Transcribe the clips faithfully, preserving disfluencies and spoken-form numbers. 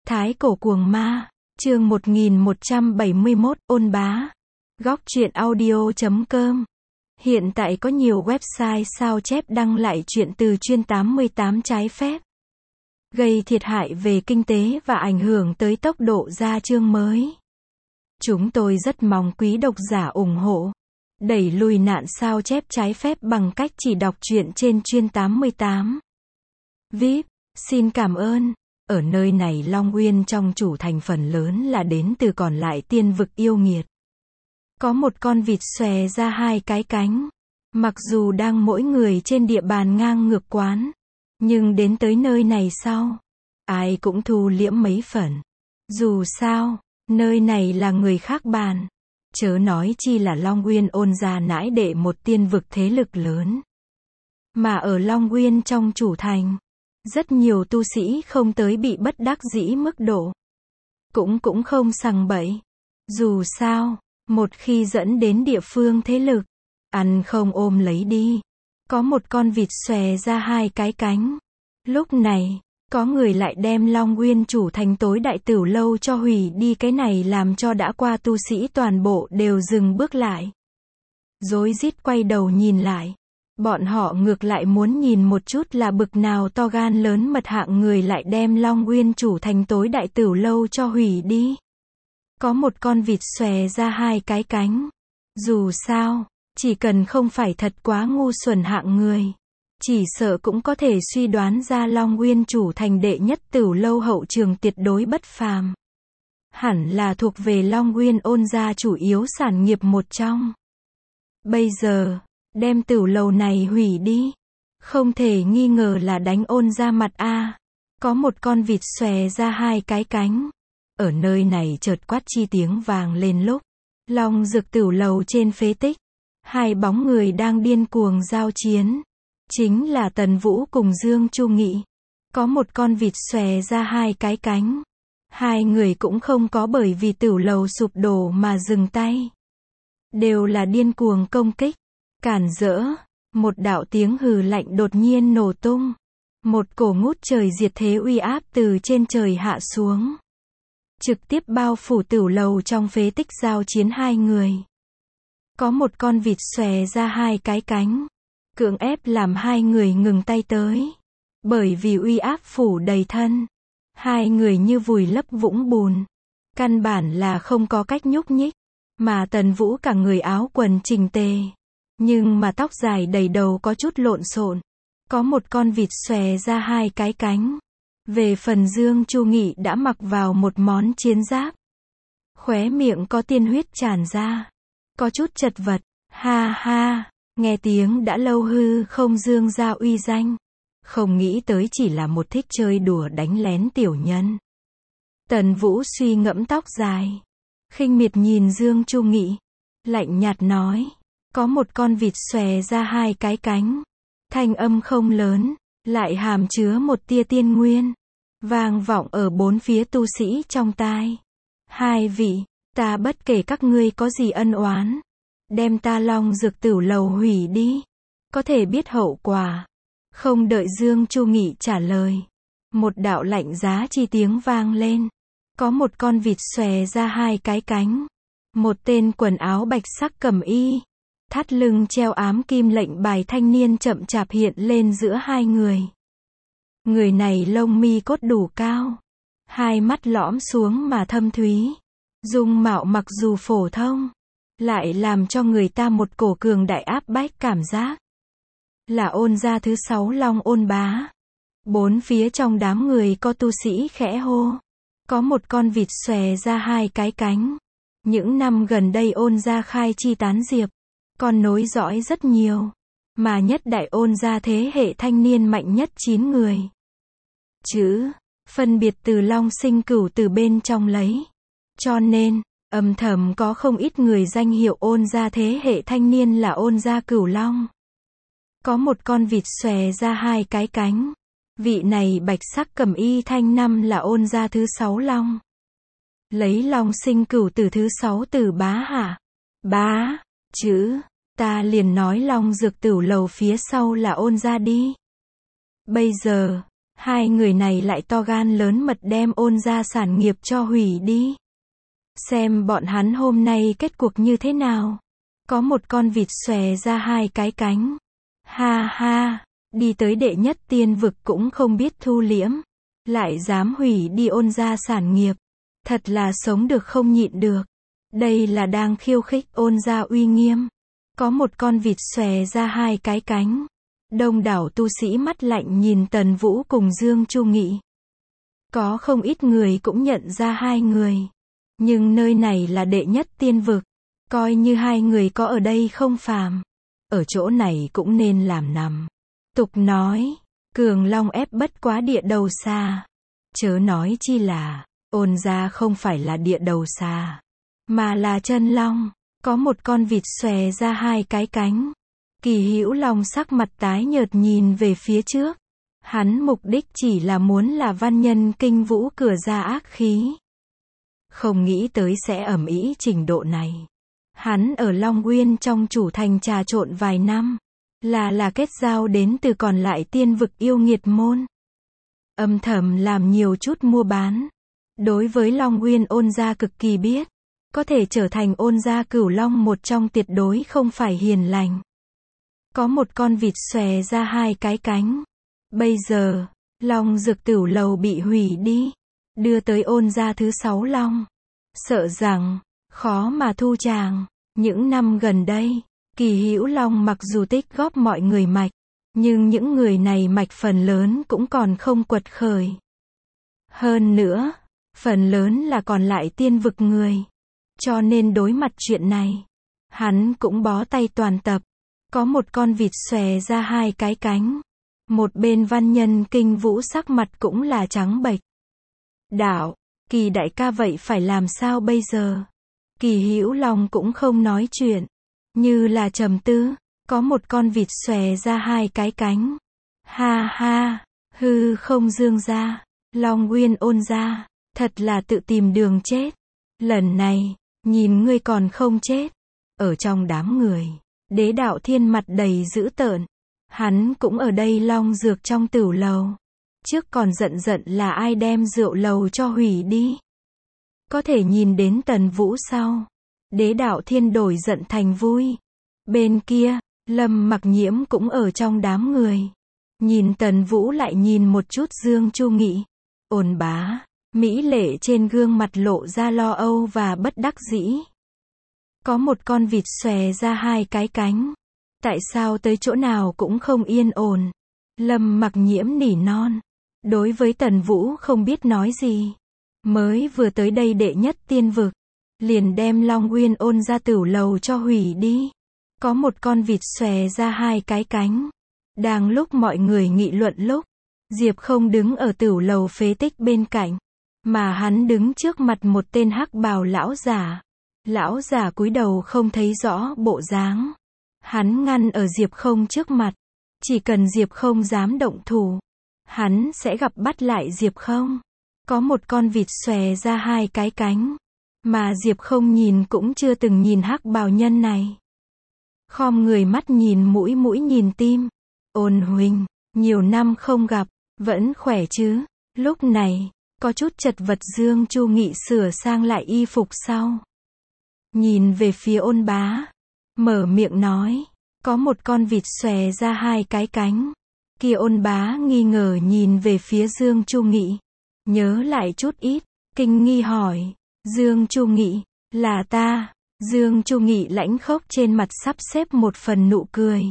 Thái cổ cuồng ma, chương một nghìn một trăm bảy mươi mốt, ôn bá. Góc truyện audio chấm com. Hiện tại có nhiều website sao chép đăng lại chuyện từ chuyên tám mươi tám trái phép, gây thiệt hại về kinh tế và ảnh hưởng tới tốc độ ra chương mới. Chúng tôi rất mong quý độc giả ủng hộ, đẩy lùi nạn sao chép trái phép bằng cách chỉ đọc truyện trên chuyên tám mươi tám. vê i pê, xin cảm ơn. Ở nơi này Long Uyên trong chủ thành phần lớn là đến từ còn lại tiên vực yêu nghiệt. Có một con vịt xòe ra hai cái cánh. Mặc dù đang mỗi người trên địa bàn ngang ngược quán, nhưng đến tới nơi này sau, ai cũng thu liễm mấy phần. Dù sao, nơi này là người khác bàn. Chớ nói chi là Long Uyên ôn gia nãi đệ một tiên vực thế lực lớn. Mà ở Long Uyên trong chủ thành, rất nhiều tu sĩ không tới bị bất đắc dĩ mức độ. Cũng cũng không sằng bậy. Dù sao, một khi dẫn đến địa phương thế lực, ăn không ôm lấy đi. Có một con vịt xòe ra hai cái cánh. Lúc này, có người lại đem Long Uyên chủ thành tối đại tửu lâu cho hủy đi, cái này làm cho đã qua tu sĩ toàn bộ đều dừng bước lại. Rối rít quay đầu nhìn lại. Bọn họ ngược lại muốn nhìn một chút là bực nào to gan lớn mật hạng người lại đem Long Uyên chủ thành tối đại tửu lâu cho hủy đi. Có một con vịt xòe ra hai cái cánh. Dù sao, chỉ cần không phải thật quá ngu xuẩn hạng người, chỉ sợ cũng có thể suy đoán ra Long Uyên chủ thành đệ nhất tửu lâu hậu trường tuyệt đối bất phàm. Hẳn là thuộc về Long Uyên ôn gia chủ yếu sản nghiệp một trong. Bây giờ, đem tửu lầu này hủy đi, không thể nghi ngờ là đánh ôn ra mặt a. Có một con vịt xòe ra hai cái cánh. Ở nơi này chợt quát chi tiếng vàng lên lúc Long Dực tửu lầu trên phế tích, hai bóng người đang điên cuồng giao chiến. Chính là Tần Vũ cùng Dương Chu Nghị. Có một con vịt xòe ra hai cái cánh. Hai người cũng không có bởi vì tửu lầu sụp đổ mà dừng tay. Đều là điên cuồng công kích, cản rỡ. Một đạo tiếng hừ lạnh đột nhiên nổ tung. Một cổ ngút trời diệt thế uy áp từ trên trời hạ xuống, trực tiếp bao phủ tửu lầu trong phế tích giao chiến hai người. Có một con vịt xòe ra hai cái cánh, cưỡng ép làm hai người ngừng tay tới. Bởi vì uy áp phủ đầy thân, hai người như vùi lấp vũng bùn, căn bản là không có cách nhúc nhích. Mà Tần Vũ cả người áo quần chỉnh tề, nhưng mà tóc dài đầy đầu có chút lộn xộn. Có một con vịt xòe ra hai cái cánh. Về phần Dương Chu Nghị đã mặc vào một món chiến giáp, khóe miệng có tiên huyết tràn ra, có chút chật vật. Ha ha, nghe tiếng đã lâu hư không dương ra uy danh, không nghĩ tới chỉ là một thích chơi đùa đánh lén tiểu nhân. Tần Vũ suy ngẫm tóc dài, khinh miệt nhìn Dương Chu Nghị, lạnh nhạt nói, có một con vịt xòe ra hai cái cánh. Thanh âm không lớn, lại hàm chứa một tia tiên nguyên, vang vọng ở bốn phía tu sĩ trong tai. Hai vị, ta bất kể các ngươi có gì ân oán, đem ta Long Dực tửu lầu hủy đi, có thể biết hậu quả. Không đợi Dương Chu Nghị trả lời, một đạo lạnh giá chi tiếng vang lên. Có một con vịt xòe ra hai cái cánh. Một tên quần áo bạch sắc cẩm y, thắt lưng treo ám kim lệnh bài thanh niên chậm chạp hiện lên giữa hai người. Người này lông mi cốt đủ cao, hai mắt lõm xuống mà thâm thúy, dung mạo mặc dù phổ thông, lại làm cho người ta một cổ cường đại áp bách cảm giác. Là ôn gia thứ sáu Long ôn bá. Bốn phía trong đám người có tu sĩ khẽ hô. Có một con vịt xòe ra hai cái cánh. Những năm gần đây ôn gia khai chi tán diệp, con nối dõi rất nhiều, mà nhất đại ôn gia thế hệ thanh niên mạnh nhất chín người. Chữ, phân biệt từ Long sinh cửu từ bên trong lấy. Cho nên, âm thầm có không ít người danh hiệu ôn gia thế hệ thanh niên là ôn gia cửu long. Có một con vịt xòe ra hai cái cánh. Vị này bạch sắc cẩm y thanh năm là ôn gia thứ sáu long. Lấy Long sinh cửu từ thứ sáu từ bá hả? Bá, chữ, ta liền nói Long Dực tửu lầu phía sau là ôn gia đi. Bây giờ, Hai người này lại to gan lớn mật đem Ôn gia sản nghiệp cho hủy đi. Xem bọn hắn hôm nay kết cuộc như thế nào. Có một con vịt xòe ra hai cái cánh. Ha ha, đi tới đệ nhất tiên vực cũng không biết thu liễm. Lại dám hủy đi Ôn gia sản nghiệp. Thật là sống được không nhịn được. Đây là đang khiêu khích Ôn gia uy nghiêm. Có một con vịt xòe ra hai cái cánh. Đông đảo tu sĩ mắt lạnh nhìn Tần Vũ cùng Dương Chu Nghị. Có không ít người cũng nhận ra hai người. Nhưng nơi này là đệ nhất tiên vực. Coi như hai người có ở đây không phàm. Ở chỗ này cũng nên làm nằm. Tục nói, cường long ép bất quá địa đầu xa. Chớ nói chi là, Ôn gia không phải là địa đầu xa, mà là chân long. Có một con vịt xòe ra hai cái cánh. Kỳ Hữu Long sắc mặt tái nhợt nhìn về phía trước. Hắn mục đích chỉ là muốn là văn nhân kinh vũ cửa ra ác khí. Không nghĩ tới sẽ ầm ĩ trình độ này. Hắn ở Long Uyên trong chủ thành trà trộn vài năm. Là là kết giao đến từ còn lại tiên vực yêu nghiệt môn. Âm thầm làm nhiều chút mua bán. Đối với Long Uyên Ôn gia cực kỳ biết. Có thể trở thành Ôn gia cửu long một trong tuyệt đối không phải hiền lành. Có một con vịt xòe ra hai cái cánh. Bây giờ, Long Dược Tửu Lầu bị hủy đi. Đưa tới Ôn gia thứ sáu long. Sợ rằng, khó mà thu tràng. Những năm gần đây, Kỳ Hữu Long mặc dù tích góp mọi người mạch. Nhưng những người này mạch phần lớn cũng còn không quật khởi. Hơn nữa, phần lớn là còn lại tiên vực người. Cho nên đối mặt chuyện này, hắn cũng bó tay toàn tập. Có một con vịt xòe ra hai cái cánh. Một bên văn nhân kinh vũ sắc mặt cũng là trắng bệch. Đạo, Kỳ đại ca vậy phải làm sao bây giờ? Kỳ Hữu Long cũng không nói chuyện. Như là trầm tư. Có một con vịt xòe ra hai cái cánh. Ha ha, hư không dương ra. Long Uyên Ôn gia, thật là tự tìm đường chết. Lần này, nhìn ngươi còn không chết. Ở trong đám người, Đế Đạo Thiên mặt đầy dữ tợn. Hắn cũng ở đây Long Dược trong tửu lầu. Trước còn giận giận là ai đem rượu lầu cho hủy đi. Có thể nhìn đến Tần Vũ sau. Đế Đạo Thiên đổi giận thành vui. Bên kia, Lâm Mặc Nhiễm cũng ở trong đám người. Nhìn Tần Vũ lại nhìn một chút Dương Chu Nghị. Ôn bá, mỹ lệ trên gương mặt lộ ra lo âu và bất đắc dĩ. Có một con vịt xòe ra hai cái cánh. Tại sao tới chỗ nào cũng không yên ổn? Lâm Mặc Nhiễm nỉ non. Đối với Tần Vũ không biết nói gì. Mới vừa tới đây đệ nhất tiên vực. Liền đem Long Uyên Ôn gia tửu lầu cho hủy đi. Có một con vịt xòe ra hai cái cánh. Đang lúc mọi người nghị luận lúc. Diệp Không đứng ở tửu lầu phế tích bên cạnh. Mà hắn đứng trước mặt một tên hắc bào lão giả. Lão giả cúi đầu không thấy rõ bộ dáng. Hắn ngăn ở Diệp Không trước mặt. Chỉ cần Diệp Không dám động thủ, hắn sẽ gặp bắt lại Diệp Không. Có một con vịt xòe ra hai cái cánh. Mà Diệp Không nhìn cũng chưa từng nhìn hắc bào nhân này. Khom người mắt nhìn mũi mũi nhìn tim. Ôn huynh, nhiều năm không gặp, vẫn khỏe chứ? Lúc này, có chút chật vật Dương Chu Nghị sửa sang lại y phục sau. Nhìn về phía Ôn bá. Mở miệng nói. Có một con vịt xòe ra hai cái cánh. Kia Ôn bá nghi ngờ nhìn về phía Dương Chu Nghị. Nhớ lại chút ít. Kinh nghi hỏi. Dương Chu Nghị, là ta. Dương Chu Nghị lãnh khốc trên mặt sắp xếp một phần nụ cười.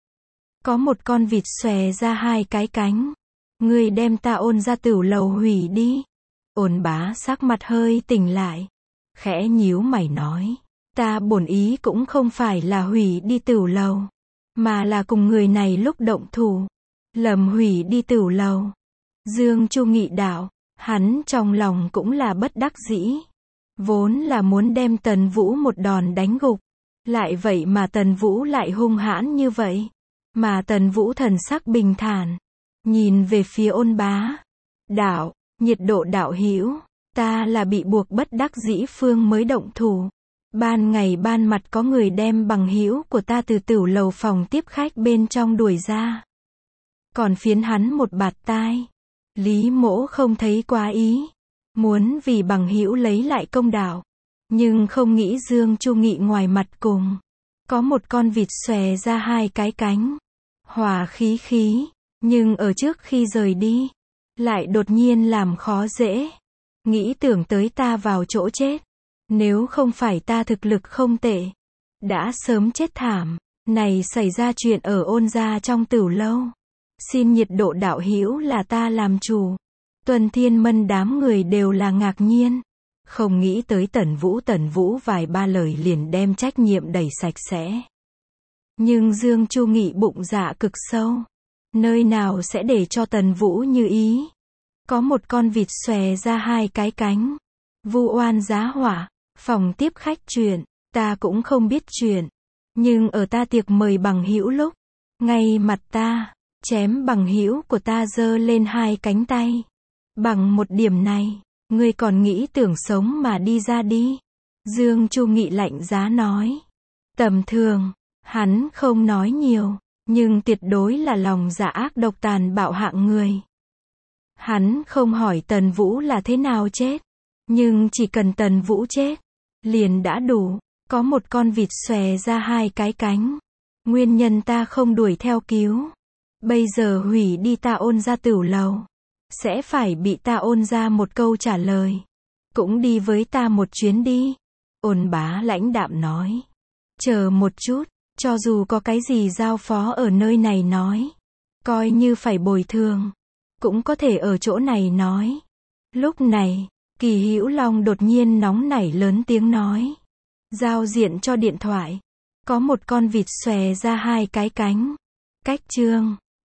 Có một con vịt xòe ra hai cái cánh. Ngươi đem ta Ôn gia tửu lầu hủy đi. Ôn bá sắc mặt hơi tỉnh lại. Khẽ nhíu mày nói. Ta bổn ý cũng không phải là hủy đi tửu lầu. Mà là cùng người này lúc động thủ. Lầm hủy đi tửu lầu. Dương Chu Nghị đạo. Hắn trong lòng cũng là bất đắc dĩ. Vốn là muốn đem Tần Vũ một đòn đánh gục. Lại vậy mà Tần Vũ lại hung hãn như vậy. Mà Tần Vũ thần sắc bình thản. Nhìn về phía Ôn bá. Đạo, nhiệt độ đạo hữu, ta là bị buộc bất đắc dĩ phương mới động thủ. Ban ngày ban mặt có người đem bằng hữu của ta từ tửu lầu phòng tiếp khách bên trong đuổi ra. Còn phiến hắn một bạt tai. Lý Mỗ không thấy quá ý. Muốn vì bằng hữu lấy lại công đạo. Nhưng không nghĩ Dương Chu Nghị ngoài mặt cùng. Có một con vịt xòe ra hai cái cánh. Hòa khí khí. Nhưng ở trước khi rời đi. Lại đột nhiên làm khó dễ. Nghĩ tưởng tới ta vào chỗ chết. Nếu không phải ta thực lực không tệ. Đã sớm chết thảm. Này xảy ra chuyện ở Ôn gia trong Tửu lâu. Xin nhiệt độ đạo hữu là ta làm chủ. Tuần Thiên Mân đám người đều là ngạc nhiên. Không nghĩ tới Tần Vũ Tần Vũ vài ba lời liền đem trách nhiệm đẩy sạch sẽ. Nhưng Dương Chu Nghị bụng dạ cực sâu. Nơi nào sẽ để cho Tần Vũ như ý. Có một con vịt xòe ra hai cái cánh. Vu oan giá hỏa. Phòng tiếp khách chuyện. Ta cũng không biết chuyện. Nhưng ở ta tiệc mời bằng hữu lúc. Ngay mặt ta. Chém bằng hữu của ta giơ lên hai cánh tay. Bằng một điểm này. Ngươi còn nghĩ tưởng sống mà đi ra đi. Dương Chu Nghị lạnh giá nói. Tầm thường. Hắn không nói nhiều. Nhưng tuyệt đối là lòng dạ ác độc tàn bạo hạng người. Hắn không hỏi Tần Vũ là thế nào chết. Nhưng chỉ cần Tần Vũ chết. Liền đã đủ. Có một con vịt xòe ra hai cái cánh. Nguyên nhân ta không đuổi theo cứu. Bây giờ hủy đi ta Ôn gia Tửu lầu. Sẽ phải bị ta Ôn ra một câu trả lời. Cũng đi với ta một chuyến đi. Ôn bá lãnh đạm nói. Chờ một chút. Cho dù có cái gì giao phó ở nơi này nói. Coi như phải bồi thường. Cũng có thể ở chỗ này nói. Lúc này, Kỳ Hữu Long đột nhiên nóng nảy lớn tiếng nói. Giao diện cho điện thoại. Có một con vịt xòe ra hai cái cánh. Cách chương.